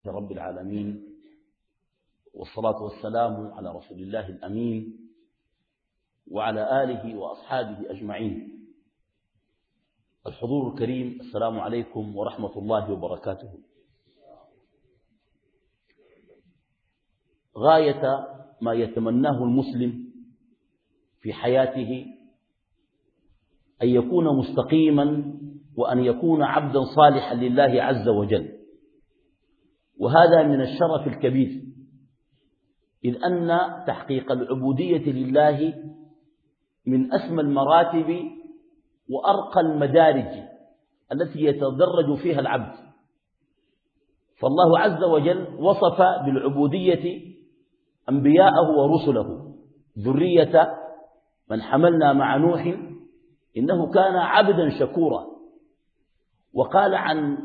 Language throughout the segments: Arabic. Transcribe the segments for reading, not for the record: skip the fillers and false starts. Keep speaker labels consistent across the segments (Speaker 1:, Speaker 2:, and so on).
Speaker 1: رب العالمين، والصلاة والسلام على رسول الله الأمين وعلى آله وأصحابه أجمعين. الحضور الكريم، السلام عليكم ورحمة الله وبركاته. غاية ما يتمناه المسلم في حياته أن يكون مستقيما وأن يكون عبدا صالحا لله عز وجل، وهذا من الشرف الكبير، إذ أن تحقيق العبودية لله من أسمى المراتب وأرقى المدارج التي يتدرج فيها العبد. فالله عز وجل وصف بالعبودية أنبياءه ورسله. ذرية من حملنا مع نوح إنه كان عبدا شكورا. وقال عن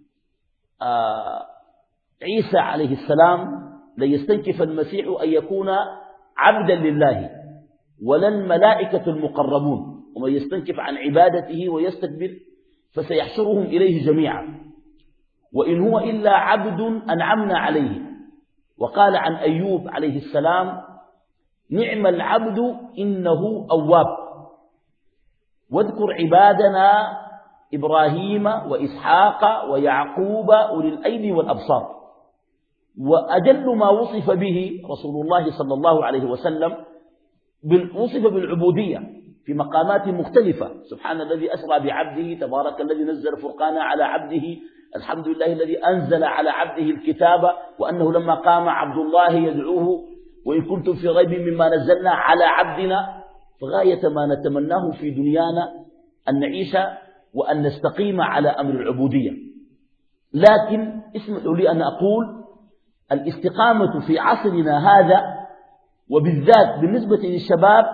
Speaker 1: عيسى عليه السلام: لن يستنكف المسيح أن يكون عبدا لله ولا الملائكة المقربون، ومن يستنكف عن عبادته ويستكبر فسيحشرهم إليه جميعا، وإن هو إلا عبد أنعمنا عليه. وقال عن أيوب عليه السلام: نعم العبد إنه أواب. واذكر عبادنا إبراهيم وإسحاق ويعقوب أولي الأيدي والأبصار. وأجل ما وصف به رسول الله صلى الله عليه وسلم وصف بالعبودية في مقامات مختلفة. سبحان الذي أسرى بعبده، تبارك الذي نزل فرقانا على عبده، الحمد لله الذي أنزل على عبده الكتاب، وأنه لما قام عبد الله يدعوه وإن كنتم في ريب مما نزلنا على عبدنا. فغاية ما نتمناه في دنيانا أن نعيش وأن نستقيم على أمر العبودية. لكن اسمحوا لي أن أقول الاستقامة في عصرنا هذا، وبالذات بالنسبة للشباب،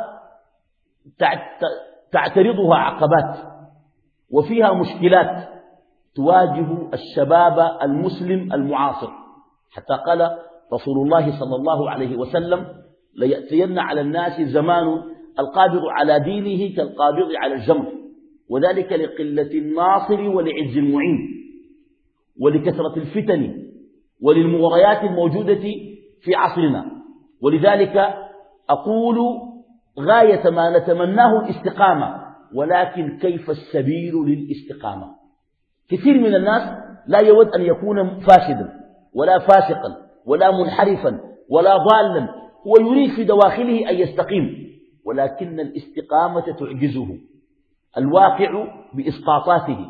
Speaker 1: تعترضها عقبات وفيها مشكلات تواجه الشباب المسلم المعاصر. حتى قال رسول الله صلى الله عليه وسلم: ليأتين على الناس زمان القابض على دينه كالقابض على الجمر، وذلك لقلة الناصر ولعز المعين ولكثرة الفتن وللمغريات الموجودة في عصرنا. ولذلك أقول غاية ما نتمناه الاستقامة، ولكن كيف السبيل للاستقامة؟ كثير من الناس لا يود أن يكون فاسدا ولا فاسقا ولا منحرفا ولا ضالا، هو يريد في دواخله أن يستقيم، ولكن الاستقامة تعجزه. الواقع بإسقاطاته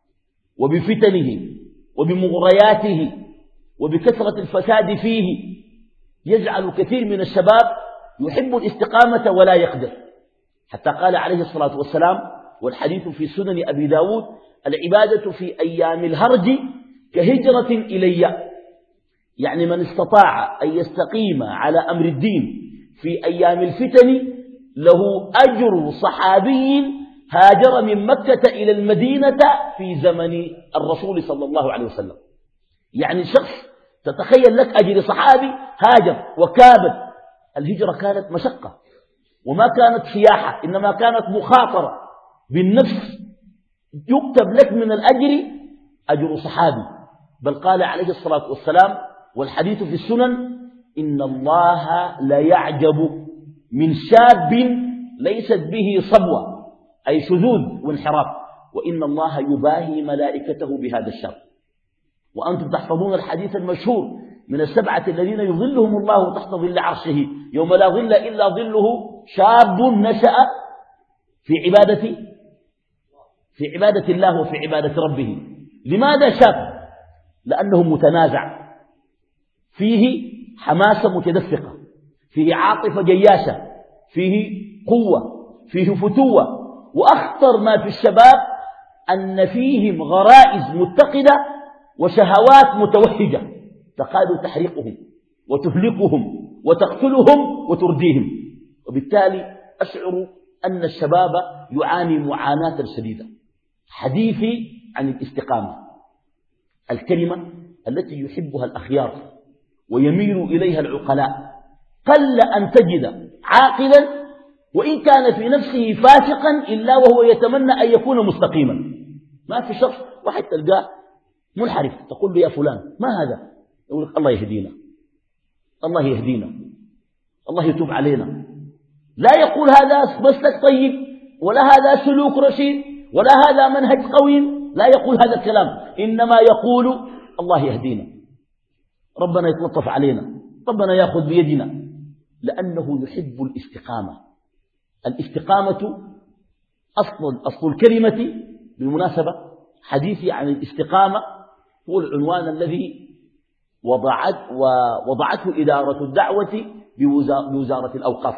Speaker 1: وبفتنه وبمغرياته وبكثرة الفساد فيه يجعل كثير من الشباب يحب الاستقامة ولا يقدر. حتى قال عليه الصلاة والسلام، والحديث في سنن أبي داود: العبادة في أيام الهرج كهجرة إلي. يعني من استطاع أن يستقيم على أمر الدين في أيام الفتن له أجر صحابي هاجر من مكة إلى المدينة في زمن الرسول صلى الله عليه وسلم. يعني شخص تتخيل لك أجر صحابي هاجر وكابد. الهجرة كانت مشقة وما كانت سياحة، إنما كانت مخاطرة بالنفس. يكتب لك من الأجر أجر صحابي. بل قال عليه الصلاة والسلام، والحديث في السنن: إن الله لا يعجب من شاب ليست به صبوة، أي شذوذ وانحراف، وإن الله يباهي ملائكته بهذا الشاب. وأنتم تحفظون الحديث المشهور من السبعة الذين يظلهم الله تحت ظل عرشه يوم لا ظل إلا ظله: شاب نشأ في عبادة الله وفي عبادة ربه. لماذا شاب؟ لأنه متنازع، فيه حماسة متدفقة، فيه عاطفة جياشة، فيه قوة، فيه فتوة. وأخطر ما في الشباب أن فيهم غرائز متقدة وشهوات متوهجة تكاد تحرقهم وتهلكهم وتقتلهم وترديهم. وبالتالي أشعر أن الشباب يعاني معاناة شديدة. حديثي عن الاستقامة، الكلمة التي يحبها الأخيار ويميل إليها العقلاء. قل أن تجد عاقلا وإن كان في نفسه فاسقا إلا وهو يتمنى أن يكون مستقيما. ما في شخص واحد تلقاه منحرف تقول له: يا فلان ما هذا؟ يقول لك الله يهدينا، الله يهدينا، الله يتوب علينا. لا يقول هذا مسلك طيب، ولا هذا سلوك رشيد، ولا هذا منهج قويم، لا يقول هذا الكلام، إنما يقول الله يهدينا، ربنا يتلطف علينا، ربنا يأخذ بيدنا، لأنه يحب الاستقامة. الاستقامة أصل الكلمة، بالمناسبة حديثي عن الاستقامة هو العنوان الذي وضعته إدارة الدعوة بوزارة الأوقاف،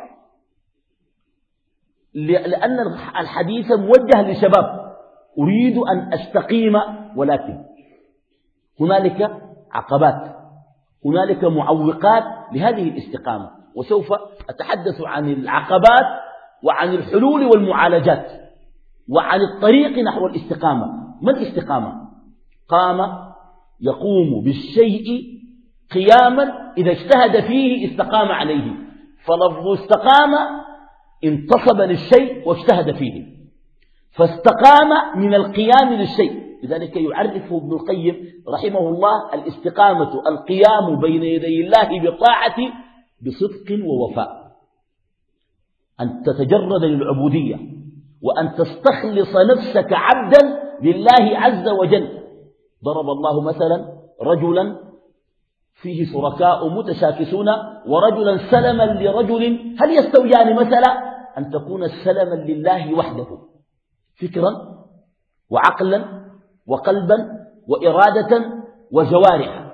Speaker 1: لأن الحديث موجه لشباب أريد أن أستقيم، ولكن هنالك عقبات، هنالك معوقات لهذه الاستقامة، وسوف أتحدث عن العقبات وعن الحلول والمعالجات وعن الطريق نحو الاستقامة. ما الاستقامة؟ قام يقوم بالشيء قياما إذا اجتهد فيه استقام عليه، فلفظ استقام انتصب للشيء واجتهد فيه، فاستقام من القيام للشيء. لذلك يعرفه ابن القيم رحمه الله الاستقامة القيام بين يدي الله بالطاعة بصدق ووفاء، أن تتجرد للعبودية، وأن تستخلص نفسك عبدا لله عز وجل. ضرب الله مثلا رجلا فيه شركاء متشاكسون ورجلا سلما لرجل، هل يستويان مثلا؟ أن تكون سلما لله وحده فكرا وعقلا وقلبا وإرادة وجوارح.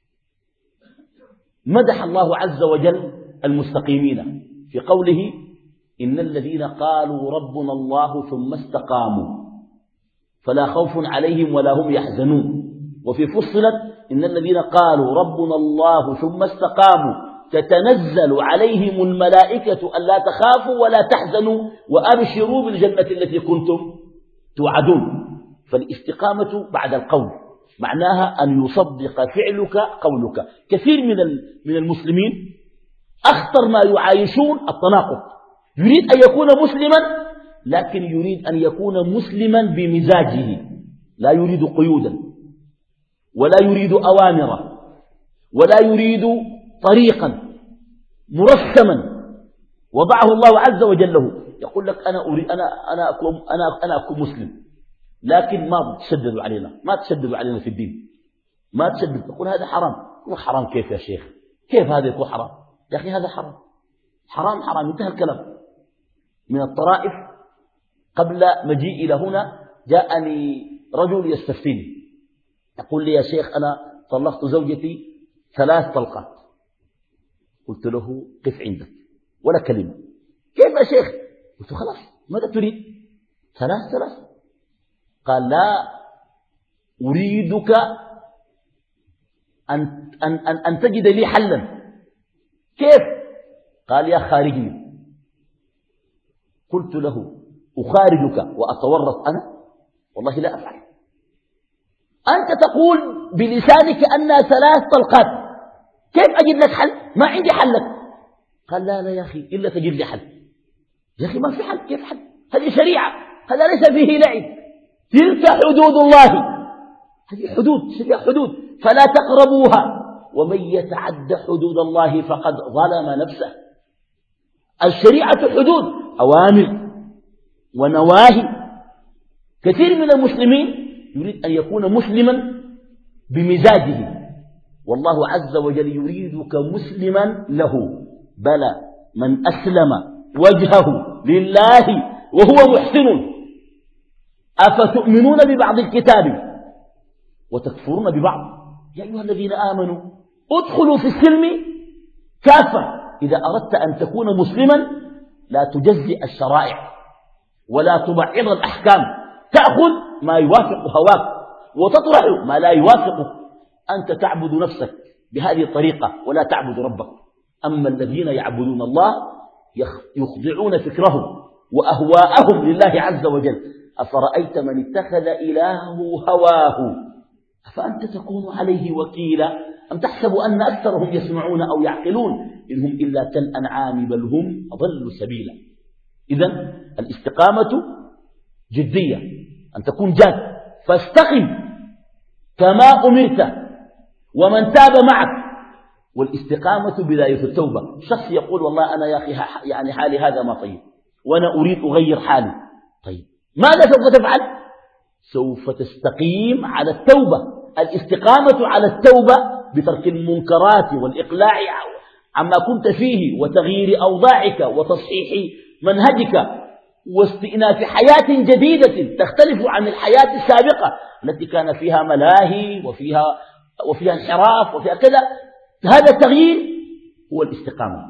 Speaker 1: مدح الله عز وجل المستقيمين في قوله إن الذين قالوا ربنا الله ثم استقاموا فلا خوف عليهم ولا هم يحزنون. وفي فصلت إن الذين قالوا ربنا الله ثم استقاموا تتنزل عليهم الملائكة ألا تخافوا ولا تحزنوا وأبشروا بالجنة التي كنتم توعدون. فالاستقامة بعد القول معناها أن يصدق فعلك قولك. كثير من المسلمين أخطر ما يعايشون التناقض، يريد أن يكون مسلما لكن يريد أن يكون مسلما بمزاجه، لا يريد قيودا ولا يريد أوامر ولا يريد طريقا مرسما وضعه الله عز وجل له. يقول لك أنا أكون مسلم، لكن ما تشددوا علينا، ما تشددوا علينا في الدين، ما تشدد. تقول هذا حرام. يقول حرام كيف يا شيخ؟ كيف هذا يكون حرام؟ يا أخي هذا حرام، حرام حرام، انتهى الكلام. من الطرائف قبل مجيئي إلى هنا جاءني رجل يستفتيني، يقول لي يا شيخ أنا طلقت زوجتي 3 طلقات. قلت له قف عندك ولا كلمة. كيف يا شيخ؟ قلت خلاص ماذا تريد؟ 3. قال لا أريدك أن تجد لي حلا. كيف؟ قال يا خارجني. قلت له أخارجك وأتورط أنا؟ والله لا أفعل. أنت تقول بلسانك أنها 3 طلقات، كيف أجد لك حل؟ ما عندي حل لك. قال لا يا أخي إلا تجد لي حل. يا أخي ما في حل، كيف حل؟ هذه شريعة، هذا ليس فيه لعب، تلك حدود الله، هذه حدود، شريعة حدود فلا تقربوها، ومن يتعد حدود الله فقد ظلم نفسه. الشريعة حدود، أوامر ونواهي. كثير من المسلمين يريد أن يكون مسلما بمزاجه، والله عز وجل يريدك مسلما له. بلى من أسلم وجهه لله وهو محسن أفتؤمنون ببعض الكتاب وتكفرون ببعض. يا أيها الذين آمنوا ادخلوا في السلم كافة. إذا أردت أن تكون مسلما لا تجزئ الشرائع ولا تبعض الأحكام، تأخذ ما يوافق هواك وتطرح ما لا يوافقه. أنت تعبد نفسك بهذه الطريقة ولا تعبد ربك. أما الذين يعبدون الله يخضعون فكرهم وأهواءهم لله عز وجل. أفرأيت من اتخذ إلهه هواه أفأنت تكون عليه وكيلا أم تحسب أن أكثرهم يسمعون أو يعقلون إن هم إلا كالأنعام بل هم أضل سبيلا. إذن الاستقامة جدية، أن تكون جاد، فاستقم كما أمرت ومن تاب معك. والاستقامة بداية التوبة. شخص يقول والله أنا يا أخي يعني حالي هذا ما طيب وأنا أريد أغير حالي. طيب ماذا سوف تفعل؟ سوف تستقيم على التوبة. الاستقامة على التوبة بترك المنكرات والإقلاع عما كنت فيه وتغيير أوضاعك وتصحيح منهجك واستئناف حياة جديدة تختلف عن الحياة السابقة التي كان فيها ملاهي وفيها انحراف وفيها كذا. هذا التغيير هو الاستقامة.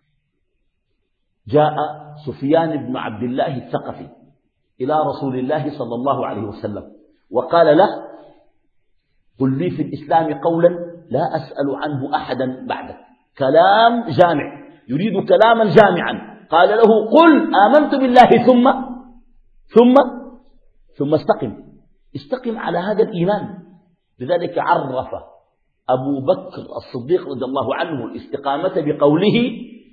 Speaker 1: جاء سفيان بن عبد الله الثقفي إلى رسول الله صلى الله عليه وسلم وقال له قل لي في الإسلام قولا لا أسأل عنه أحدا بعدك. كلام جامع، يريد كلاما جامعا. قال له قل آمنت بالله ثم استقم على هذا الإيمان. لذلك عرف أبو بكر الصديق رضي الله عنه الاستقامة بقوله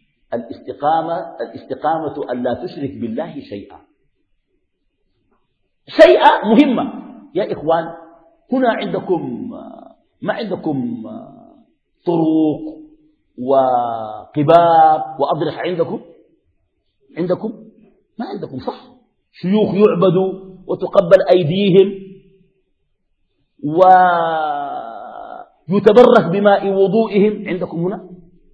Speaker 1: الاستقامة أن لا تشرك بالله شيئا مهمة. يا إخوان هنا ما عندكم طرق وقباب وأضرحة عندكم ما عندكم صح. شيوخ يعبدوا وتقبل أيديهم ويتبرك بماء وضوئهم. عندكم هنا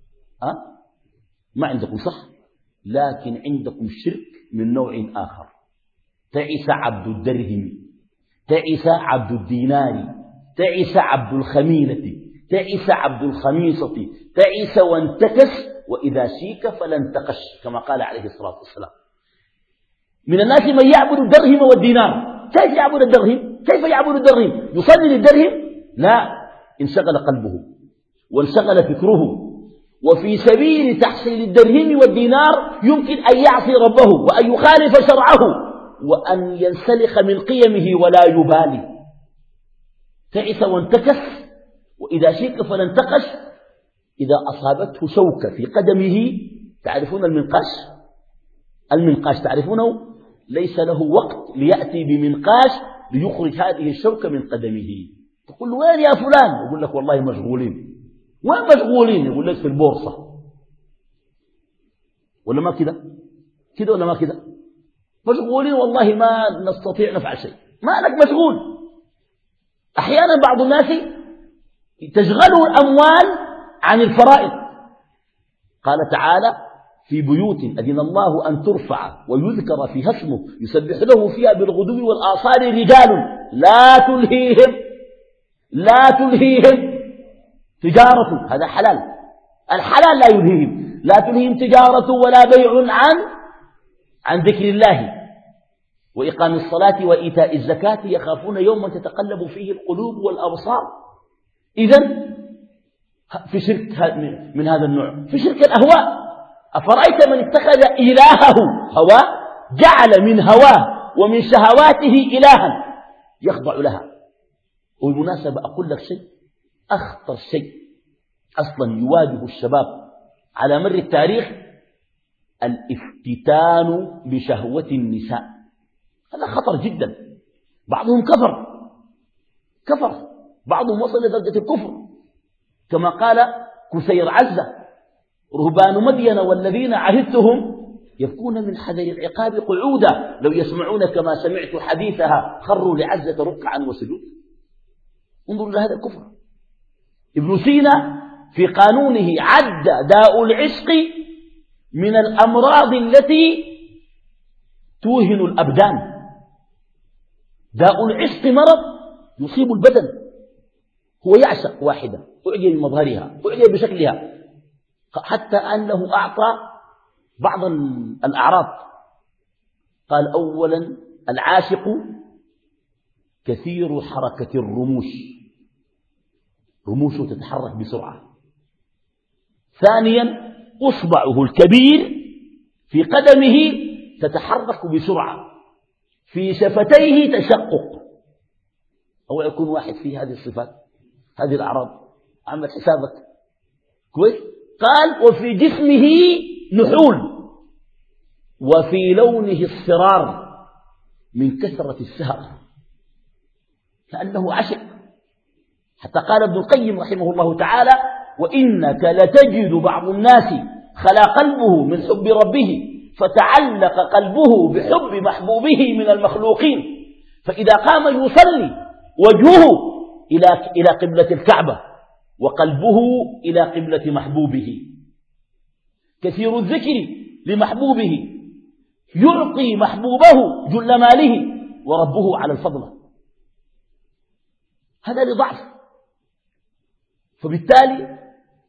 Speaker 1: ما عندكم صح. لكن عندكم شرك من نوع آخر. تعس عبد الدرهم، تعس عبد الدينار، تعس عبد الخميلة، تعس عبد الخميصة، تعس وانتكس وإذا شيك فلن تقش كما قال عليه الصلاة والسلام. من الناس من يعبد الدرهم والدينار. كيف يعبد الدرهم؟ يصلي للدرهم؟ لا، انشغل قلبه وانشغل فكره. وفي سبيل تحصيل الدرهم والدينار يمكن أن يعصي ربه وأن يخالف شرعه وأن ينسلخ من قيمه ولا يبالي. تعس وانتكس وإذا شيك فلن تقش. إذا أصابته شوكة في قدمه، تعرفون المنقاش تعرفونه؟ ليس له وقت ليأتي بمنقاش ليخرج هذه الشوكة من قدمه. تقول له وين يا فلان؟ يقول لك والله مشغولين. وين مشغولين؟ يقول لك في البورصة. ولا ما كده ولا ما كده؟ مشغولين والله ما نستطيع نفعل شيء. ما لك مشغول. أحيانا بعض الناس تشغله الأموال عن الفرائض. قال تعالى في بيوت أذن الله أن ترفع ويذكر فيها اسمه يسبح له فيها بالغدو والآصال رجال لا تلهيهم تجارة. هذا حلال. الحلال لا يلهيهم. لا تلهيهم تجارة ولا بيع عن ذكر الله وإقام الصلاة وإيتاء الزكاة يخافون يوما تتقلب فيه القلوب والأبصار. إذن في شرك من هذا النوع. في شرك الأهواء. أفرأيت من اتخذ إلهه هواه، جعل من هواه ومن شهواته إلها يخضع لها. وبالمناسبة أقول لك شيء، أخطر شيء أصلا يواجه الشباب على مر التاريخ الافتتان بشهوة النساء. هذا خطر جدا. بعضهم كفر، بعضهم وصل لدرجة الكفر كما قال كسير عزة رهبان مدين والذين عهدتهم يبكون من حذر العقاب قعودا لو يسمعون كما سمعت حديثها خروا لعزة ركعا وسجود. انظروا إلى هذا الكفر. ابن سينا في قانونه عد داء العشق من الأمراض التي توهن الأبدان. داء العشق مرض يصيب البدن. هو يعشق واحدة، أعجب بمظهرها، أعجب بشكلها، حتى أنه أعطى بعض الأعراض. قال أولا العاشق كثير حركة الرموش، رموشه تتحرك بسرعة. ثانيا أصبعه الكبير في قدمه تتحرك بسرعة. في شفتيه تشقق. أو يكون واحد فيه هذه الصفات، هذه الأعراض، عمل حسابك كويس. قال وفي جسمه نحول، وفي لونه الصرار من كثرة السهر، كأنه عشق. حتى قال ابن القيم رحمه الله تعالى: وإنك لتجد بعض الناس خلا قلبه من حب ربه فتعلق قلبه بحب محبوبه من المخلوقين، فإذا قام يصلي وجهه إلى قبلة الكعبة وقلبه إلى قبلة محبوبه، كثير الذكر لمحبوبه يعطي محبوبه جل ماله وربه على الفضل. هذا لضعف. فبالتالي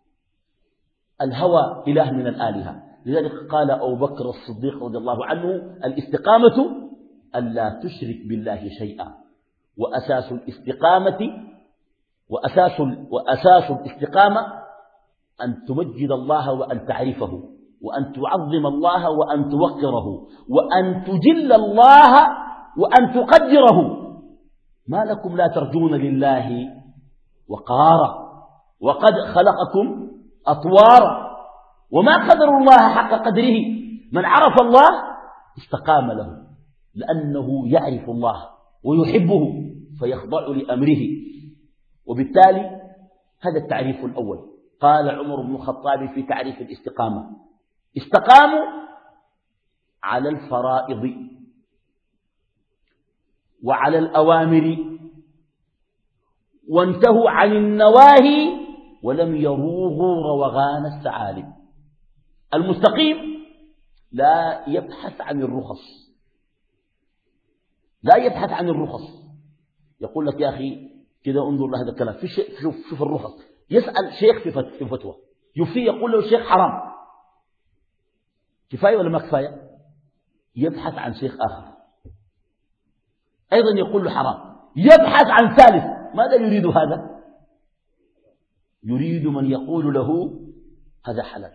Speaker 1: الهوى إله من الآلهة. لذلك قال أبو بكر الصديق رضي الله عنه: الاستقامة ألا تشرك بالله شيئا، وأساس الاستقامة أن تمجد الله وأن تعرفه، وأن تعظم الله وأن توقره، وأن تجل الله وأن تقدره. ما لكم لا ترجون لله وقارا وقد خلقكم أطوارا وما قدر الله حق قدره. من عرف الله استقام له، لأنه يعرف الله ويحبه فيخضع لأمره. وبالتالي هذا التعريف الأول. قال عمر بن الخطاب في تعريف الاستقامة: استقاموا على الفرائض وعلى الأوامر وانتهوا عن النواهي ولم يروغوا روغان الثعالب. المستقيم لا يبحث عن الرخص، لا يبحث عن الرخص. يقول لك: يا أخي كده انظر لهذا الكلام، شوف الرخص. يسأل شيخ في فتوى يفتي، يقول له الشيخ حرام، كفاية ولا ما كفاية؟ يبحث عن شيخ آخر أيضا يقول له حرام، يبحث عن ثالث. ماذا يريد هذا؟ يريد من يقول له هذا حلال.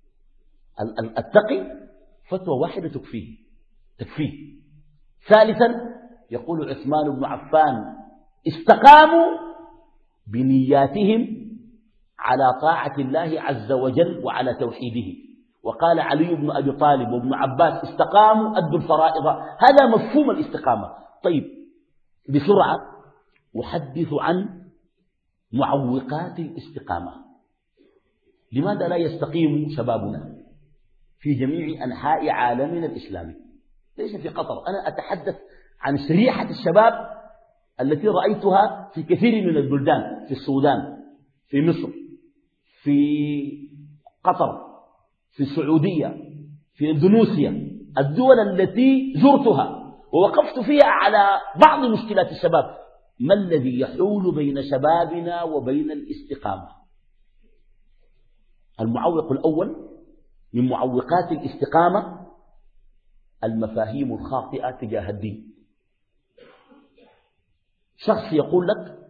Speaker 1: التقي فتوى واحدة تكفيه. ثالثا يقول عثمان بن عفان: استقاموا بنياتهم على طاعة الله عز وجل وعلى توحيده. وقال علي بن أبي طالب وابن عباس: استقاموا أدوا الفرائض. هذا مفهوم الاستقامة. طيب، بسرعة أحدث عن معوقات الاستقامة. لماذا لا يستقيم شبابنا في جميع أنحاء عالمنا الإسلامي؟ ليس في قطر، أنا أتحدث عن شريحة الشباب التي رأيتها في كثير من البلدان، في السودان، في مصر، في قطر، في السعودية، في إندونيسيا، الدول التي زرتها ووقفت فيها على بعض مشكلات الشباب. ما الذي يحول بين شبابنا وبين الاستقامة؟ المعوق الأول من معوقات الاستقامة المفاهيم الخاطئة تجاه الدين. شخص يقول لك: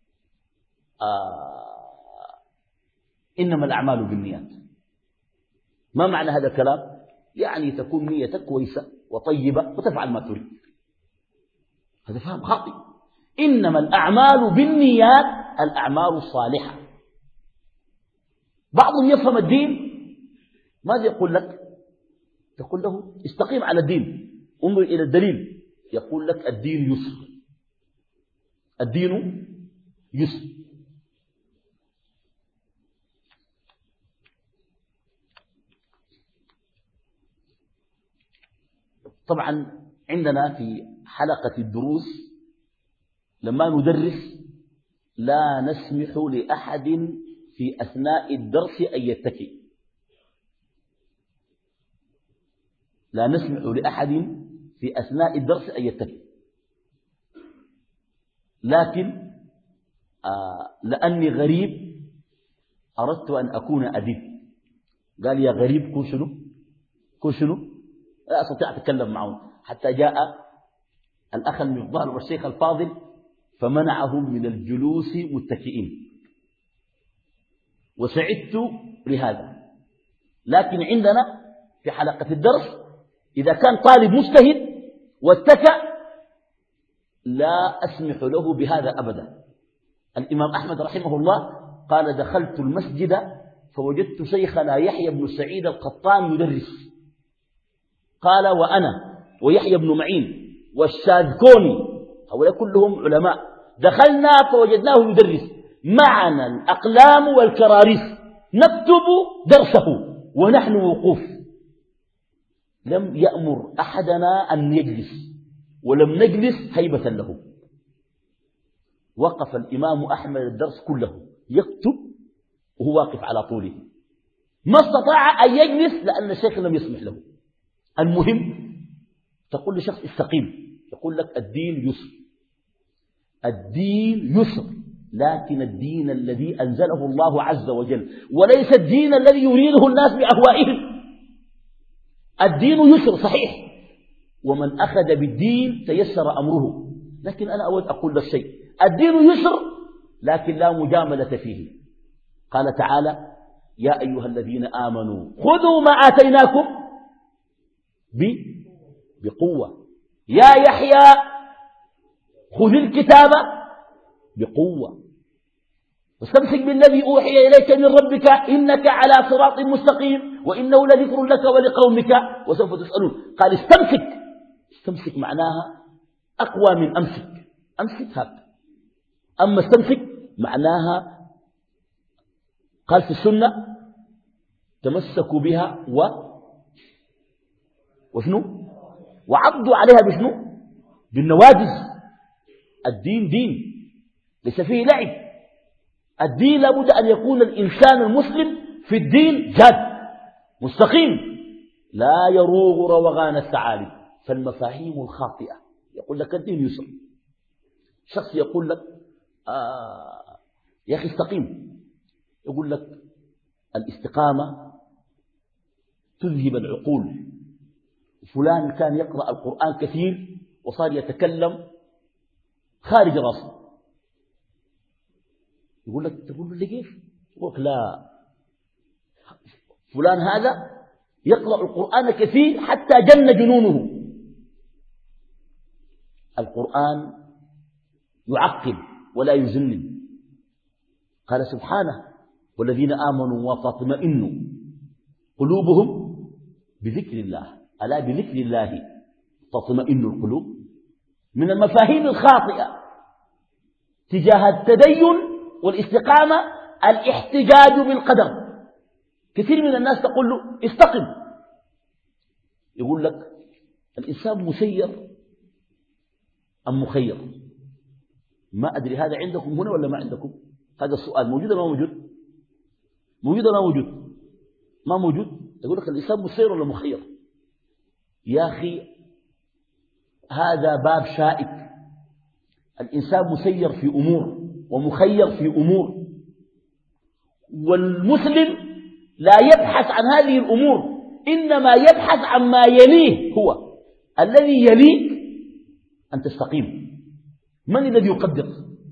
Speaker 1: إنما الأعمال بالنيات. ما معنى هذا الكلام؟ يعني تكون نيتك كويسة وطيبة وتفعل ما تريد. هذا فهم خاطئ. إنما الأعمال بالنيات الأعمال الصالحة. بعضهم يفهم الدين، ماذا يقول لك؟ تقول له: استقيم على الدين، انظر إلى الدليل. يقول لك: الدين يسر، الدين يسر. طبعا عندنا في حلقة الدروس لما ندرس لا نسمح لأحد في أثناء الدرس أن يتكئ، لا نسمح لأحد في أثناء الدرس أن يتكئ. لكن لأني غريب أردت أن أكون أديب. قال: يا غريب كن شنو؟ كن شنو؟ لا أستطيع أن أتكلم معه. حتى جاء الأخ المفضال والشيخ الفاضل فمنعهم من الجلوس متكئين، وسعدت لهذا. لكن عندنا في حلقة الدرس إذا كان طالب مجتهد واتكأ لا أسمح له بهذا أبدا. الإمام أحمد رحمه الله قال: دخلت المسجد فوجدت شيخنا يحيى بن سعيد القطان يدرس. قال: وأنا ويحيى بن معين والشاذكوني هؤلاء كلهم علماء، دخلنا فوجدناه يدرس. معنا الأقلام والكراريس نكتب درسه ونحن وقوف. لم يأمر أحدنا أن يجلس، ولم نجلس هيبة له. وقف الإمام أحمد الدرس كله يكتب وهو واقف على طوله، ما استطاع أن يجلس لأن الشيخ لم يسمح له. المهم تقول لشخص استقيم، يقول لك الدين يسر، الدين يسر، لكن الدين الذي أنزله الله عز وجل، وليس الدين الذي يريده الناس بأهوائهم. الدين يسر صحيح، ومن أخذ بالدين تيسر أمره، لكن أنا أود أقول لك شيء، الدين يسر لكن لا مجاملة فيه. قال تعالى: يا أيها الذين آمنوا خذوا ما آتيناكم بقوة، يا يحيى خذ الكتاب بقوة واستمسك بالذي أوحي إليك من ربك إنك على صراط مستقيم وإنه لذكر لك ولقومك وسوف تسألون. قال استمسك، استمسك معناها أقوى من أمسك، أمسك هذا، أما استمسك معناها قال في السنة تمسكوا بها وشنو وعضوا عليها بشنو بالنواجذ. الدين دين ليس فيه لعب، الدين لابد أن يكون الإنسان المسلم في الدين جاد مستقيم، لا يروغ روغان الثعالب. فالمفاهيم الخاطئة يقول لك الدين يسر، شخص يقول لك يا أخي استقيم، يقول لك الاستقامة تذهب العقول. فلان كان يقرأ القرآن كثير وصار يتكلم خارج راسه، يقول لك تقول له كيف؟ يقول لك لا، فلان هذا يقرأ القرآن كثير حتى جن جنونه. القرآن يعقل ولا يجنن. قال سبحانه: والذين آمنوا وتطمئن قلوبهم بذكر الله، ألا بذكر الله تطمئن القلوب. من المفاهيم الخاطئة تجاه التدين والاستقامة الاحتجاج بالقدر. كثير من الناس تقول له استقم، يقول لك الإنسان مسير أم مخير؟ ما أدري هذا عندكم هنا ولا ما عندكم؟ هذا السؤال موجود ولا ما موجود؟ موجود ولا ما موجود؟ ما موجود. يقول لك الإنسان مسير ولا مخير؟ يا أخي هذا باب شائك. الإنسان مسير في أمور ومخير في أمور، والمسلم لا يبحث عن هذه الأمور، إنما يبحث عن ما يليه. هو الذي يليك أن تستقيم. من الذي يقدر؟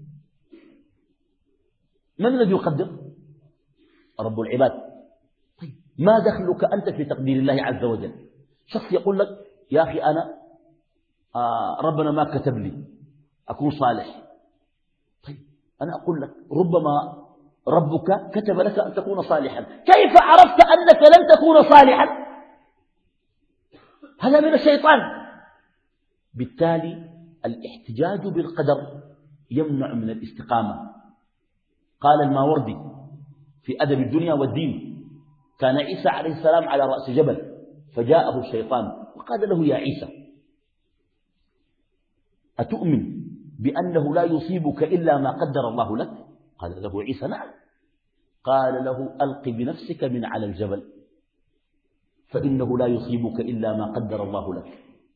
Speaker 1: من الذي يقدر؟ رب العباد. طيب ما دخلك أنت في تقدير الله عز وجل؟ شخص يقول لك يا أخي أنا ربنا ما كتب لي أكون صالح. طيب أنا أقول لك ربما ربك كتب لك أن تكون صالحا، كيف عرفت أنك لن تكون صالحا؟ هذا من الشيطان. بالتالي الاحتجاج بالقدر يمنع من الاستقامة. قال الماوردي في أدب الدنيا والدين: كان عيسى عليه السلام على رأس جبل فجاءه الشيطان وقال له: يا عيسى أتؤمن بأنه لا يصيبك إلا ما قدر الله لك؟ قال له عيسى: نعم. قال له: ألق بنفسك من على الجبل فإنه لا يصيبك إلا ما قدر الله لك.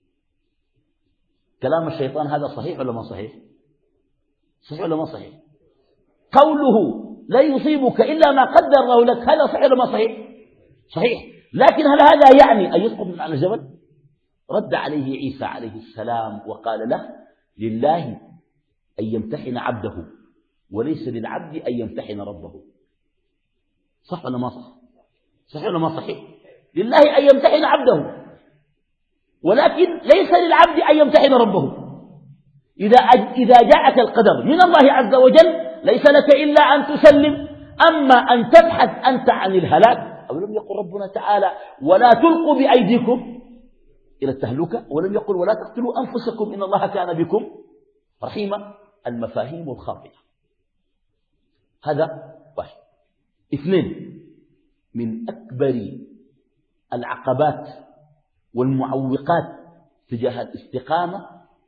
Speaker 1: كلام الشيطان هذا صحيح ولا ما صحيح؟ صحيح ولا ما صحيح؟ قوله لا يصيبك إلا ما قدر الله لك هذا صحيح ولا ما صحيح؟ صحيح. لكن هل هذا يعني أن يسقط من على الجبل؟ رد عليه عيسى عليه السلام وقال له: لله أن يمتحن عبده وليس للعبد أن يمتحن ربه. صح ولا ما صح؟ صحيح ولا ما صحيح؟ لله أن يمتحن عبده ولكن ليس للعبد أن يمتحن ربه. إذا جاءك القدر من الله عز وجل ليس لك إلا أن تسلم، أما أن تبحث أنت عن الهلاك. أو لم يقل ربنا تعالى: ولا تلقوا بأيديكم إلى التهلكة؟ ولم يقل: ولا تقتلوا أنفسكم إن الله كان بكم رحيما. المفاهيم الخاطئة هذا واحد. اثنين، من أكبر العقبات والمعوقات تجاه الاستقامة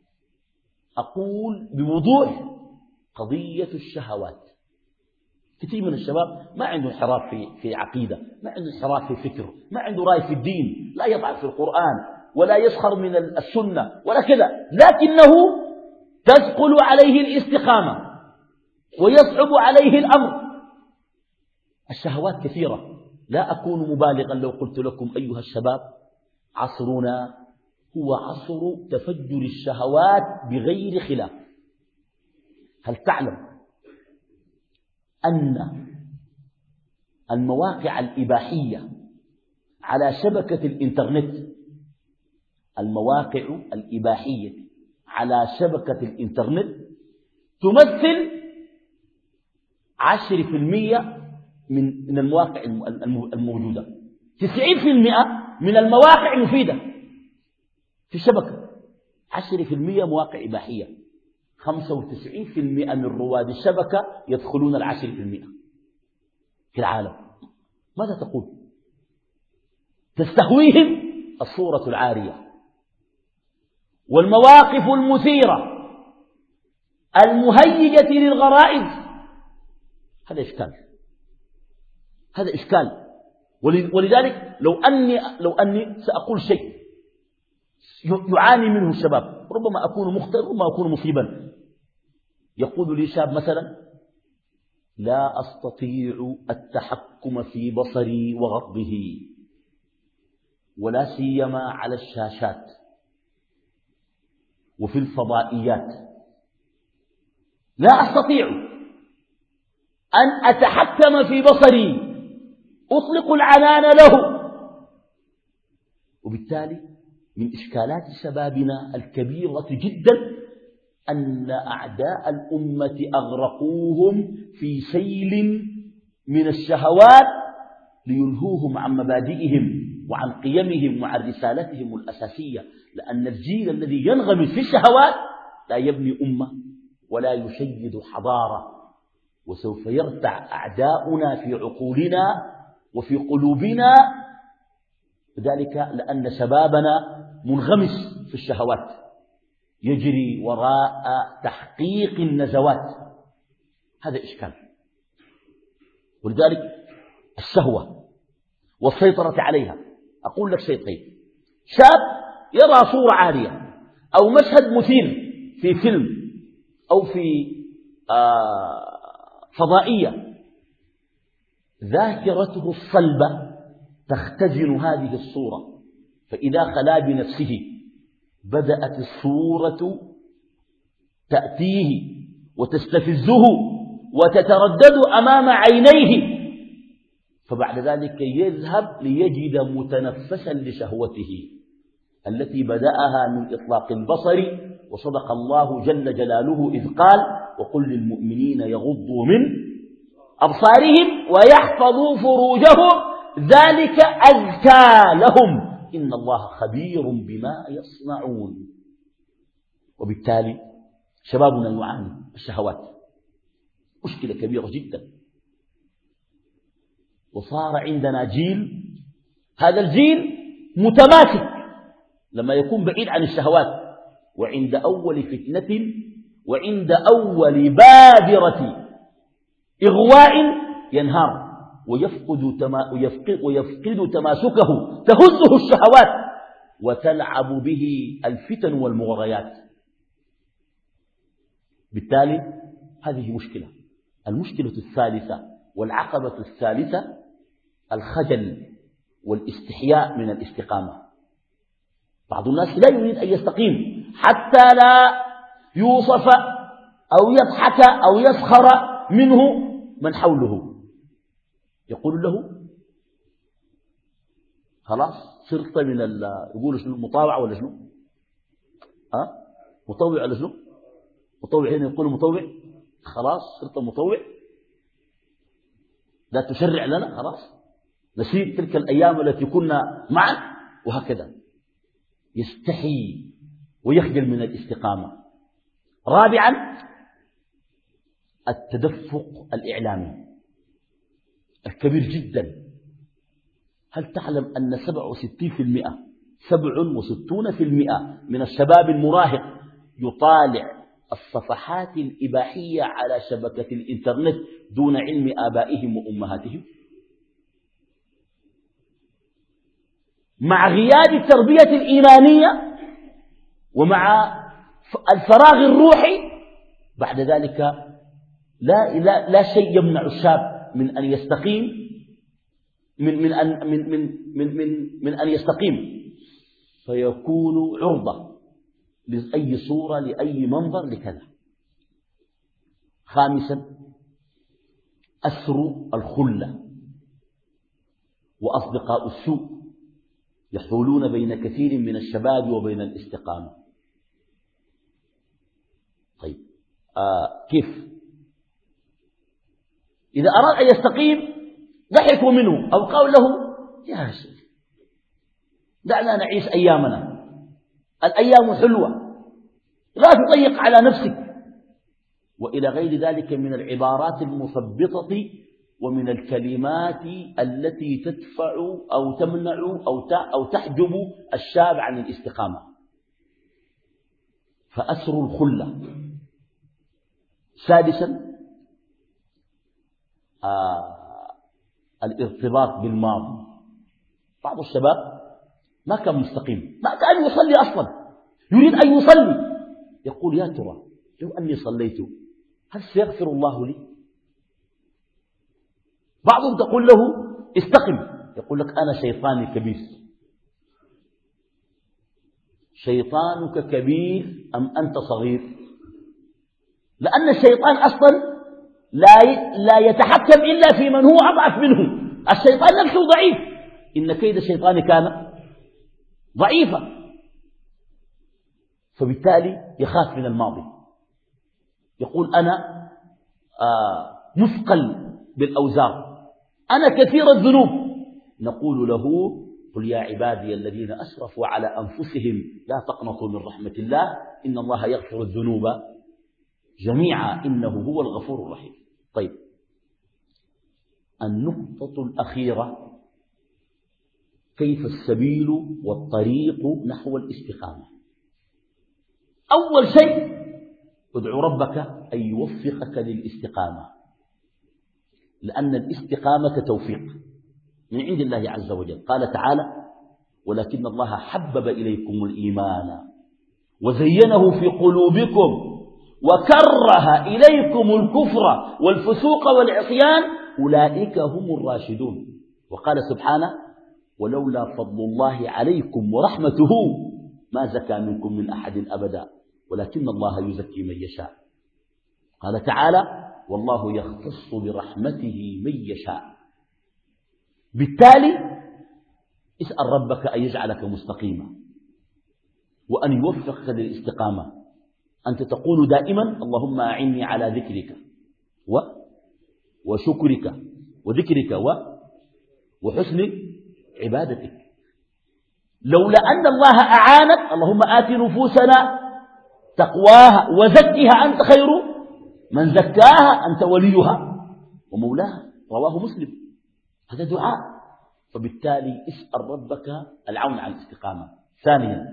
Speaker 1: أقول بوضوح قضية الشهوات. كثير من الشباب ما عنده انحراف في عقيدة، ما عنده انحراف في فكر، ما عنده رأي في الدين، لا يطعن في القرآن ولا يسخر من السنة ولا كذا، لكنه تثقل عليه الاستقامة ويصعب عليه الأمر. الشهوات كثيرة، لا أكون مبالغا لو قلت لكم أيها الشباب عصرنا هو عصر تفجر الشهوات بغير خلاف. هل تعلم أن المواقع الإباحية على شبكة الإنترنت، المواقع الإباحية على شبكة الإنترنت تمثل 10% من المواقع الموجودة. 90% من المواقع مفيدة في الشبكة، 10% مواقع إباحية، 95% من رواد الشبكة يدخلون 10% في العالم. ماذا تقول؟ تستهويهم الصورة العارية والمواقف المثيرة المهيجة للغرائز. هذا إشكال، هذا إشكال. ولذلك لو أني سأقول شيء يعاني منه الشباب، ربما أكون مخطئ ربما أكون مصيبا. يقول لي شاب مثلا: لا أستطيع التحكم في بصري وغضه، ولا سيما على الشاشات وفي الفضائيات، لا أستطيع أن أتحكم في بصري، أطلق العنان له. وبالتالي من إشكالات شبابنا الكبيرة جدا أن أعداء الأمة أغرقوهم في سيل من الشهوات ليلهوهم عن مبادئهم وعن قيمهم وعن رسالتهم الأساسية. لأن الجيل الذي ينغمس في الشهوات لا يبني أمة ولا يشيد حضارة، وسوف يرتع أعداؤنا في عقولنا وفي قلوبنا، ذلك لأن شبابنا منغمس في الشهوات، يجري وراء تحقيق النزوات. هذا إشكال. ولذلك الشهوة والسيطرة عليها، أقول لك شيء طيب: شاب يرى صورة عارية أو مشهد مثير في فيلم أو في فضائية، ذاكرته الصلبة تختزن هذه الصورة، فإذا خلا بنفسه بدأت الصورة تأتيه وتستفزه وتتردد أمام عينيه، فبعد ذلك يذهب ليجد متنفسا لشهوته التي بدأها من إطلاق البصر. وصدق الله جل جلاله إذ قال: وقل للمؤمنين يغضوا من أبصارهم ويحفظوا فروجهم ذلك أزكى لهم إن الله خبير بما يصنعون. وبالتالي شبابنا يعاني الشهوات، مشكلة كبيرة جدا. وصار عندنا جيل، هذا الجيل متماسك لما يكون بعيد عن الشهوات، وعند أول فتنة وعند أول بادرة إغواء ينهار ويفقد تماسكه، تهزه الشهوات وتلعب به الفتن والمغريات. بالتالي هذه مشكلة. المشكلة الثالثة والعقبة الثالثة الخجل والاستحياء من الاستقامة. بعض الناس لا يريد أن يستقيم حتى لا يوصف أو يضحك أو يسخر منه من حوله. يقول له: خلاص صرت من يقول شنو مطاوع ولا شنو؟ مطوع ولا شنو؟ مطوع، هنا يقول مطوع، خلاص صرت مطوع، لا تشرع لنا، خلاص نسيت تلك الأيام التي كنا معا. وهكذا يستحي ويخجل من الاستقامة. رابعا التدفق الإعلامي الكبير جدا. هل تعلم أن 67% من الشباب المراهق يطالع الصفحات الإباحية على شبكة الإنترنت دون علم آبائهم وأمهاتهم؟ مع غياب التربية الإيمانية ومع الفراغ الروحي، بعد ذلك لا شيء يمنع الشاب من أن يستقيم من أن يستقيم، فيكون عرضة لأي صورة لأي منظر لكذا. خامسا، أسر الخلة وأصدقاء السوء يحولون بين كثير من الشباب وبين الاستقامة. طيب كيف؟ إذا أراد أن يستقيم ضحكوا منه أو قالوا له يا شيخ دعنا نعيش أيامنا، الأيام حلوة، لا تضيق على نفسك، وإلى غير ذلك من العبارات المثبطة ومن الكلمات التي تدفع أو تمنع أو تحجب الشاب عن الاستقامة. فأسر الخلة. سادسا، الارتباط بالماضي. بعض الشباب ما كان مستقيم، ما كان يصلي أصلا، يريد أن يصلي، يقول يا ترى لو أني صليت هل سيغفر الله لي؟ بعضهم تقول له استقم، يقول لك أنا شيطاني كبير. شيطانك كبير أم أنت صغير؟ لأن الشيطان أصلا لا يتحكم إلا في من هو أضعف منه. الشيطان نفسه ضعيف، إن كيد الشيطان كان ضعيفا، فبالتالي يخاف من الماضي. يقول أنا مثقل بالأوزار، أنا كثير الذنوب. نقول له قل يا عبادي الذين أسرفوا على أنفسهم لا تقنطوا من رحمة الله إن الله يغفر الذنوب جميعا إنه هو الغفور الرحيم. طيب، النقطة الأخيرة، كيف السبيل والطريق نحو الاستقامة؟ أول شيء ادعو ربك أن يوفقك للاستقامة، لأن الاستقامة توفيق من عند الله عز وجل. قال تعالى ولكن الله حبب إليكم الإيمان وزينه في قلوبكم وكره إليكم الكفر والفسوق والعصيان أولئك هم الراشدون. وقال سبحانه ولولا فضل الله عليكم ورحمته ما زكى منكم من أحد أبدا ولكن الله يزكي من يشاء. قال تعالى والله يختص برحمته من يشاء. بالتالي اسأل ربك أن يجعلك مستقيما وأن يوفقك للاستقامة. أنت تقول دائما اللهم أعني على ذكرك وشكرك وذكرك وحسن عبادتك. لولا أن الله أعانك اللهم آت نفوسنا تقواها وزكها أنت خير من زكاها أنت وليها ومولاها. رواه مسلم. هذا دعاء. فبالتالي اسأل ربك العون على الاستقامة. ثانيا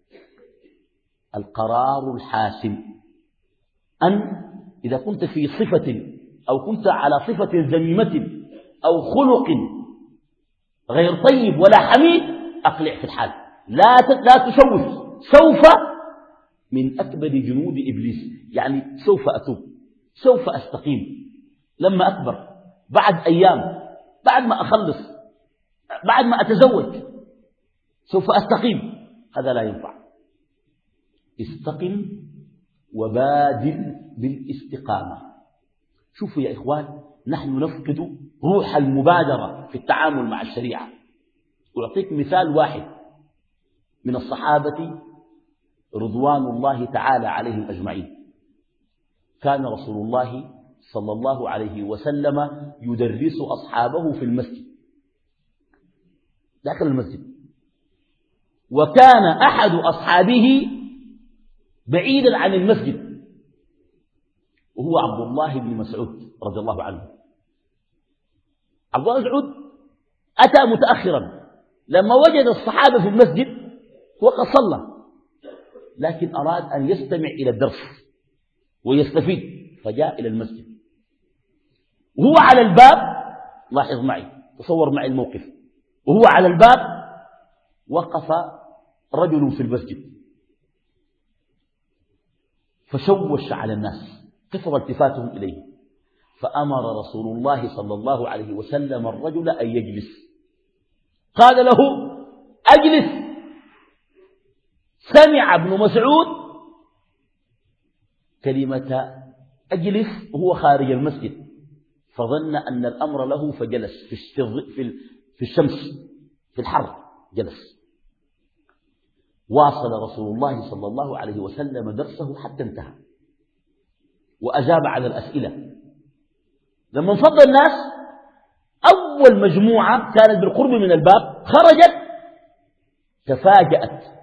Speaker 1: القرار الحاسم، أن إذا كنت في صفة أو كنت على صفة ذميمة أو خلق غير طيب ولا حميد أقلع في الحال، لا تشوف. سوف من أكبر جنود إبليس، يعني سوف أتوب، سوف أستقيم لما أكبر، بعد أيام، بعد ما أخلص، بعد ما أتزوج سوف أستقيم. هذا لا ينفع. استقم وبادل بالاستقامة. شوفوا يا إخوان، نحن نفقد روح المبادرة في التعامل مع الشريعة. أعطيك مثال واحد من الصحابة رضوان الله تعالى عليهم أجمعين. كان رسول الله صلى الله عليه وسلم يدرس أصحابه في المسجد، داخل المسجد، وكان أحد أصحابه بعيدا عن المسجد، وهو عبد الله بن مسعود رضي الله عنه. عبد الله بن مسعود أتى متأخرا، لما وجد الصحابة في المسجد وقد صلى، لكن أراد أن يستمع إلى الدرس ويستفيد، فجاء إلى المسجد وهو على الباب. لاحظ معي، تصور معي الموقف. وهو على الباب وقف رجل في المسجد فشوش على الناس، كثر التفاتهم إليه، فأمر رسول الله صلى الله عليه وسلم الرجل أن يجلس. قال له أجلس. سمع ابن مسعود كلمة أجلس وهو خارج المسجد، فظن أن الأمر له فجلس في الشمس في الحر جلس. واصل رسول الله صلى الله عليه وسلم درسه حتى انتهى وأجاب على الأسئلة. لما انفض الناس، أول مجموعة كانت بالقرب من الباب خرجت، تفاجأت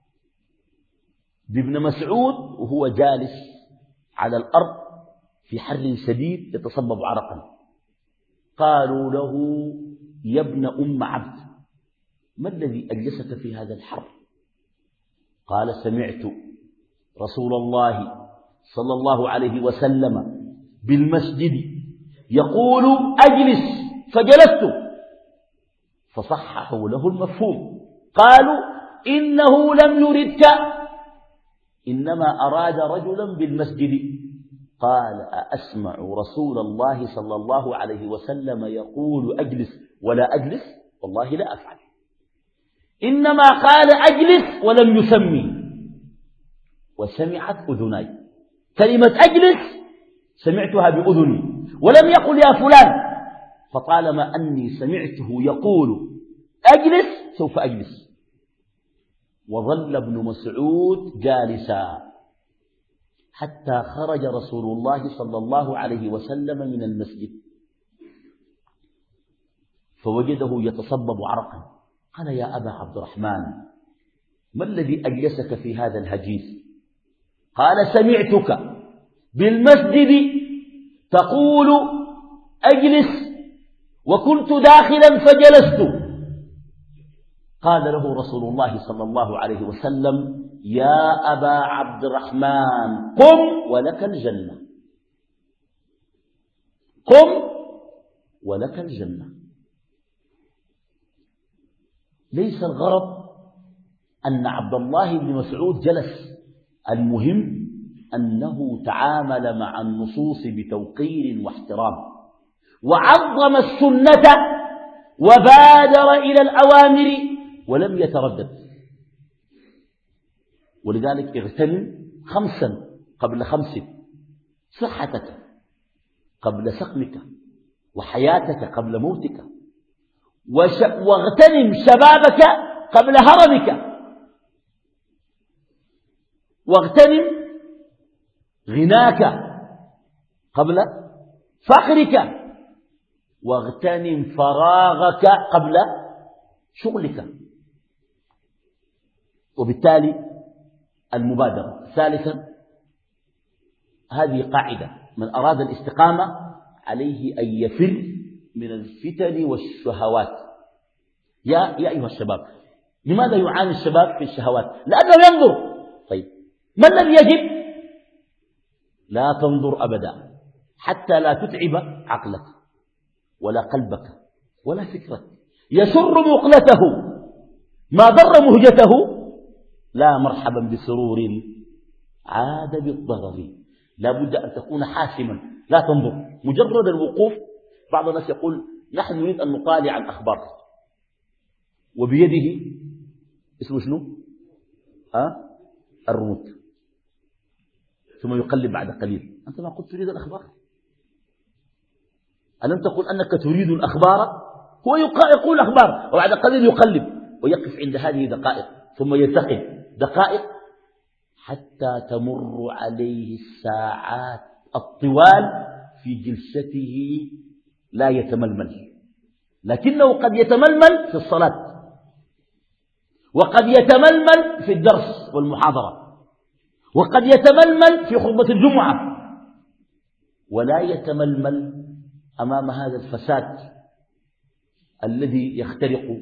Speaker 1: بابن مسعود وهو جالس على الأرض في حر شديد يتصبب عرقا. قالوا له يا ابن أم عبد، ما الذي أجلسك في هذا الحر؟ قال سمعت رسول الله صلى الله عليه وسلم بالمسجد يقول أجلس فجلست، فصححوا له المفهوم. قالوا إنه لم يردك، إنما أراد رجلا بالمسجد. قال أسمع رسول الله صلى الله عليه وسلم يقول أجلس ولا أجلس؟ والله لا أفعل. إنما قال أجلس ولم يسمي، وسمعت أذناي كلمة أجلس سمعتها بأذني، ولم يقل يا فلان، فطالما أني سمعته يقول أجلس سوف أجلس. وظل ابن مسعود جالسا حتى خرج رسول الله صلى الله عليه وسلم من المسجد، فوجده يتصبب عرقا. قال يا أبا عبد الرحمن، ما الذي أجلسك في هذا الهجيس؟ قال سمعتك بالمسجد تقول أجلس وكنت داخلا فجلست. قال له رسول الله صلى الله عليه وسلم يا أبا عبد الرحمن قم ولك الجنة، قم ولك الجنة. ليس الغرض أن عبد الله بن مسعود جلس، المهم أنه تعامل مع النصوص بتوقير واحترام، وعظم السنة وبادر إلى الأوامر ولم يتردد. ولذلك اغتنم 5 قبل 5: صحتك قبل سقمك، وحياتك قبل موتك، واغتنم شبابك قبل هرمك، واغتنم غناك قبل فقرك، واغتنم فراغك قبل شغلك. وبالتالي المبادرة. ثالثا، هذه قاعدة: من أراد الاستقامة عليه أن يفر من الفتن والشهوات. يا أيها الشباب، لماذا يعاني الشباب في الشهوات؟ لأنه ينظر. طيب، ما الذي يجب؟ لا تنظر أبدا، حتى لا تتعب عقلك ولا قلبك ولا فكرك. يسر مقلته ما ضر مهجته، لا مرحبا بسرور عاد بالضرر. لا بد أن تكون حاسما، لا تنظر. مجرد الوقوف، بعض الناس يقول نحن نريد أن نطالع الأخبار، وبيده اسمه شنو؟ الريموت، ثم يقلب بعد قليل. أنت ما قلت تريد الأخبار؟ ألم تقل أنك تريد الأخبار؟ هو يقول الأخبار وبعد قليل يقلب ويقف عند هذه دقائق، ثم ينتقل دقائق حتى تمر عليه الساعات الطوال في جلسته لا يتململ. لكنه قد يتململ في الصلاة، وقد يتململ في الدرس والمحاضرة، وقد يتململ في خطبة الجمعة، ولا يتململ أمام هذا الفساد الذي يخترق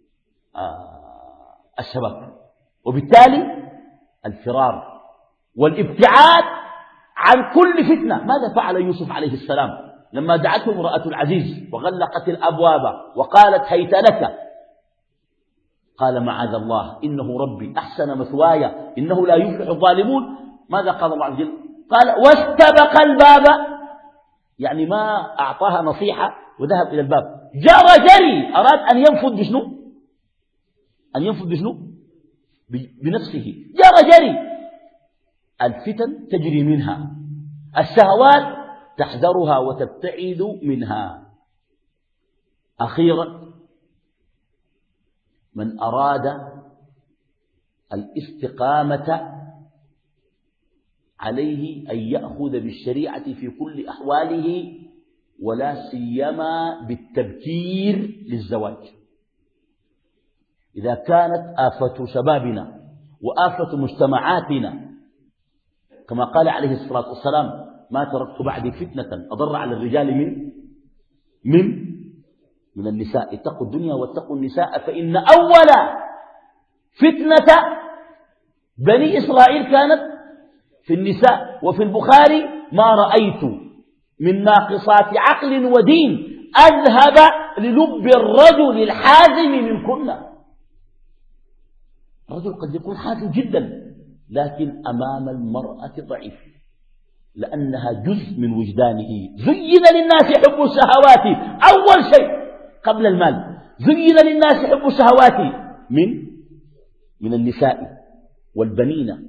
Speaker 1: الشباب. وبالتالي الفرار والابتعاد عن كل فتنة. ماذا فعل يوسف عليه السلام لما دعته امرأة العزيز وغلقت الأبواب وقالت هيت لك؟ قال معاذ الله إنه ربي أحسن مثواي إنه لا يفلح الظالمون. ماذا قال الله عز وجل؟ قال واستبق الباب، يعني ما أعطاها نصيحة وذهب إلى الباب، جرى جري، أراد أن ينفذ بشنو؟ أن ينفذ بشنو؟ بنفسه، جرى جري. الفتن تجري منها، الشهوات تحذرها وتبتعد منها. أخيرا من أراد الاستقامة عليه أن يأخذ بالشريعة في كل أحواله، ولا سيما بالتبكير للزواج. إذا كانت آفة شبابنا وآفة مجتمعاتنا كما قال عليه الصلاة والسلام ما تركت بعدي فتنة أضر على الرجال من النساء، اتقوا الدنيا واتقوا النساء فإن أول فتنة بني إسرائيل كانت في النساء. وفي البخاري ما رأيت من ناقصات عقل ودين أذهب للب الرجل الحازم منكن. الرجل قد يكون حازم جدا لكن أمام المرأة ضعيف، لأنها جزء من وجدانه. زين للناس حب الشهوات، أول شيء قبل المال، زين للناس حب الشهوات من النساء والبنين،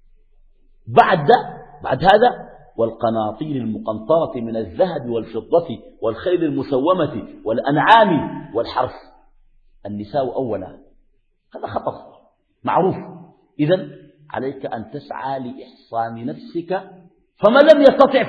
Speaker 1: بعد هذا والقناطير المقنطرة من الذهب والفضة والخيل المسومة والأنعام والحرث. النساء أولا، هذا خطر معروف. إذن عليك أن تسعى لإحصان نفسك، فمن لم يستطع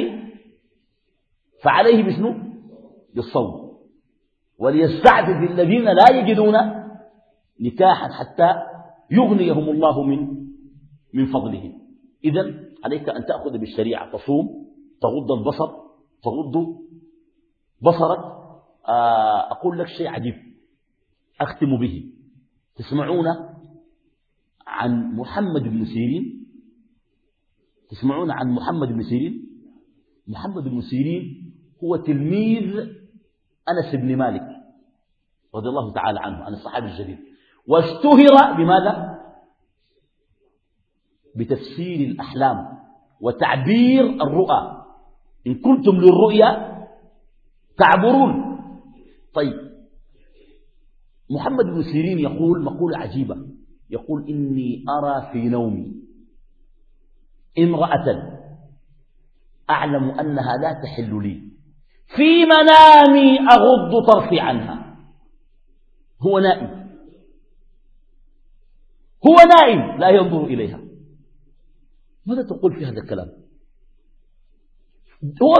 Speaker 1: فعليه بشنو؟ بالصوم. وليستعفف الذين لا يجدون نكاحا حتى يغنيهم الله من فضله. إذن عليك أن تأخذ بالشريعة، تصوم، تغض البصر، تغض بصرك. أقول لك شيء عجيب أختم به. تسمعون عن محمد بن سيرين؟ تسمعون عن محمد بن سيرين؟ محمد بن سيرين هو تلميذ أنس بن مالك رضي الله تعالى عنه، عن الصحابي الجليل، واشتهر بماذا؟ بتفسير الأحلام وتعبير الرؤى. إن كنتم للرؤيا تعبرون. طيب، محمد بن سيرين يقول مقولة عجيبة، يقول إني أرى في نومي امرأة أعلم أنها لا تحل لي، في منامي أغض طرفي عنها. هو نائم لا ينظر إليها. ماذا تقول في هذا الكلام؟ هو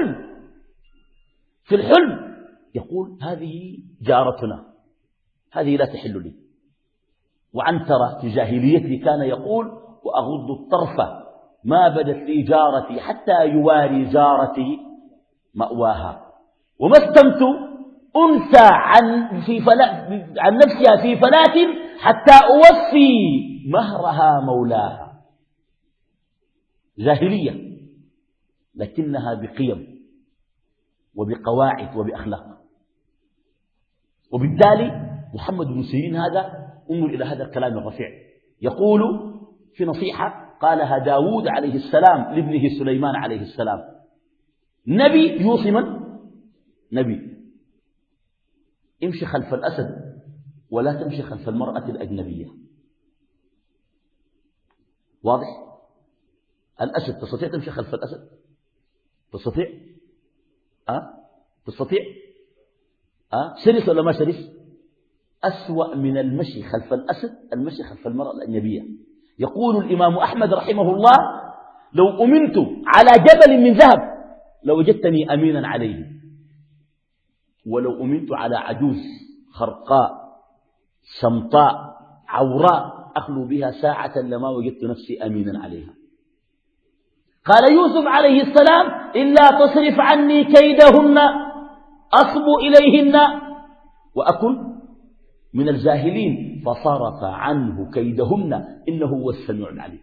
Speaker 1: في الحلم يقول هذه جارتنا، هذه لا تحل لي. وعنترة في جاهليته كان يقول وأغض الطرف ما بدت لي جارتي حتى يواري جارتي مأواها. وما استمت أنثى عن نفسها في فلاة حتى أوفي مهرها مولاها. جاهلية لكنها بقيم وبقواعد وبأخلاق. وبالتالي محمد بن سيرين هذا انظر إلى هذا الكلام الرفيع، يقول في نصيحة قالها داود عليه السلام لابنه سليمان عليه السلام. نبي يوصي من؟ نبي امشي خلف الأسد ولا تمشي خلف المرأة الأجنبية. واضح؟ الأسد تستطيع تمشي خلف الأسد؟ تستطيع؟ تستطيع؟ شرس ولا ما شرس؟ أسوأ من المشي خلف الأسد المشي خلف المرأة الأجنبية. يقول الإمام أحمد رحمه الله لو أمنت على جبل من ذهب لوجدتني أمينا عليه، ولو أمنت على عجوز خرقاء شمطاء عوراء أخلو بها ساعة لما وجدت نفسي أمينا عليها. قال يوسف عليه السلام إلا تصرف عني كيدهن أصب إليهن وأكن من الجاهلين فصرف عنه كيدهن إنه هو السميع العليم.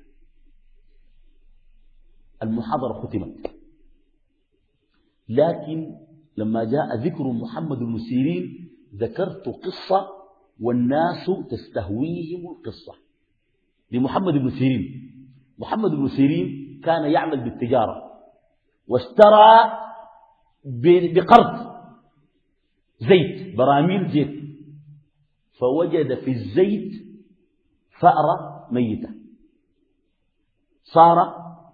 Speaker 1: المحاضرة ختمت، لكن لما جاء ذكر محمد بن سيرين ذكرت قصة والناس تستهويهم القصة لمحمد بن سيرين. محمد بن سيرين كان يعمل بالتجارة واشترى بقرض زيت، براميل زيت، فوجد في الزيت فأرة ميتة، صار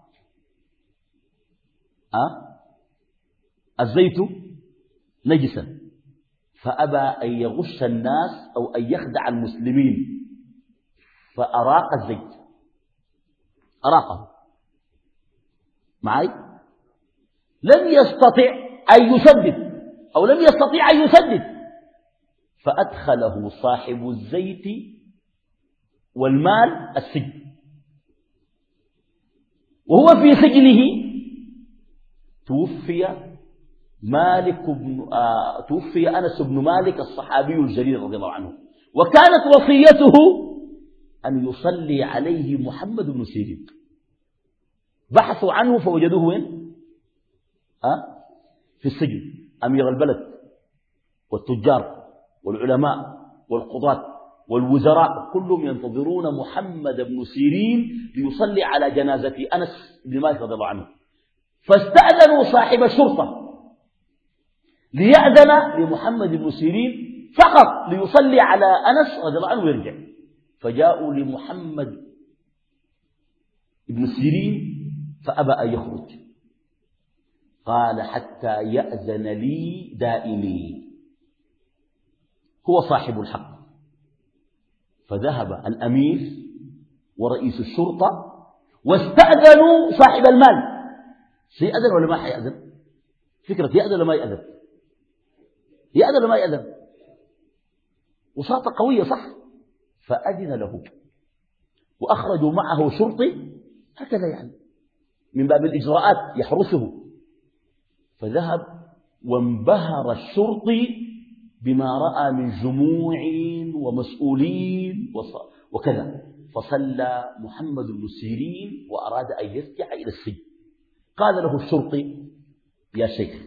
Speaker 1: الزيت نجسا، فأبى أن يغش الناس أو أن يخدع المسلمين، فأراق الزيت، أراقه معي، لم يستطع أن يسدد أو لم يستطيع أن يسدد، فأدخله صاحب الزيت والمال السجن، وهو في سجنه توفي أنس بن مالك الصحابي الجليل رضي الله عنه، وكانت وصيته أن يصلي عليه محمد بن سيرين. بحثوا عنه فوجدوه وين؟ في السجن. أمير البلد والتجار والعلماء والقضاة والوزراء كلهم ينتظرون محمد بن سيرين ليصلي على جنازة أنس بن مالك رضي الله عنه، فاستأذنوا صاحب الشرطة ليأذن لمحمد بن سيرين فقط ليصلي على أنس رضي الله عنه ويرجع، فجاءوا لمحمد بن سيرين فأبى أن يخرج، قال حتى يأذن لي دائمي، هو صاحب الحق. فذهب الأمير ورئيس الشرطة واستأذنوا صاحب المال. سيأذن ولا ما حيأذن؟ فكرة يأذن ولا ما يأذن؟ يأذن ولا ما يأذن؟ وساطة قوية صح، فأذن له وأخرجوا معه شرطي هكذا يعني من باب الإجراءات يحرسه، فذهب وانبهر الشرطي بما رأى من جموع ومسؤولين وكذا، فصلى محمد بن سيرين وأراد أن يرجع إلى السجن. قال له الشرطي يا شيخ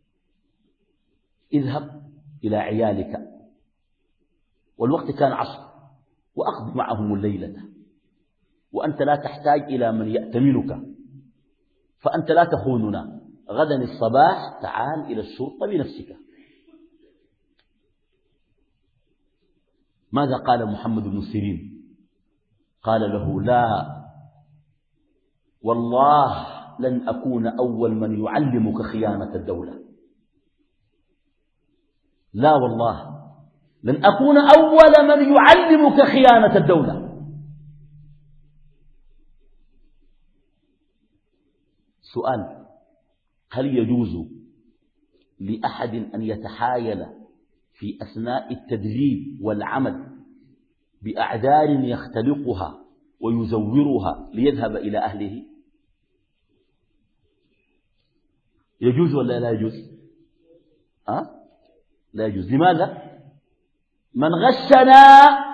Speaker 1: اذهب إلى عيالك، والوقت كان عصر، وأقض معهم الليلة، وأنت لا تحتاج إلى من يأتمنك، فأنت لا تخوننا، غدا الصباح تعال إلى الشرطة بنفسك. ماذا قال محمد بن سيرين؟ قال له لا والله لن أكون أول من يعلمك خيانة الدولة، لا والله لن أكون أول من يعلمك خيانة الدولة. سؤال: هل يجوز لأحد أن يتحايل في أثناء التدريب والعمل بأعذار يختلقها ويزورها ليذهب إلى أهله؟ يجوز ولا لا يجوز؟ لا يجوز. لماذا؟ من غشنا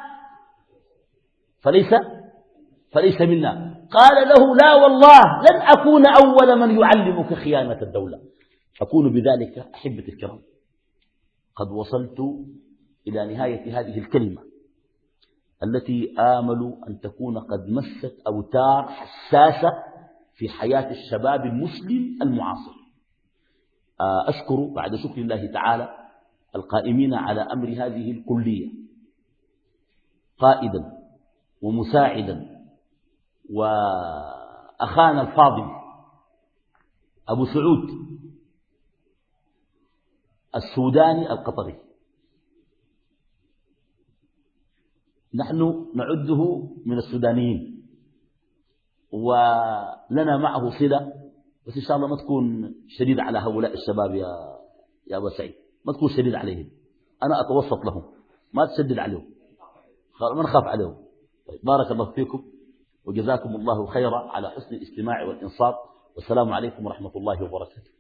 Speaker 1: فليس منا. قال له لا والله لن أكون أول من يعلمك خيانة الدولة. أكون بذلك أحبة الكرام قد وصلت إلى نهاية هذه الكلمة التي آمل أن تكون قد مست أوتار حساسة في حياة الشباب المسلم المعاصر. أشكر بعد شكر الله تعالى القائمين على أمر هذه الكلية، قائدا ومساعدا وأخانا الفاضل أبو سعود السوداني القطري، نحن نعده من السودانيين ولنا معه صلة، بس إن شاء الله ما تكون شديد على هؤلاء الشباب يا أبو سعيد، ما تكون شديد عليهم، أنا أتوسط لهم، ما تشدد عليهم، ما نخاف عليهم. طيب بارك الله فيكم وجزاكم الله خيرا على حسن الاستماع والإنصات. والسلام عليكم ورحمة الله وبركاته.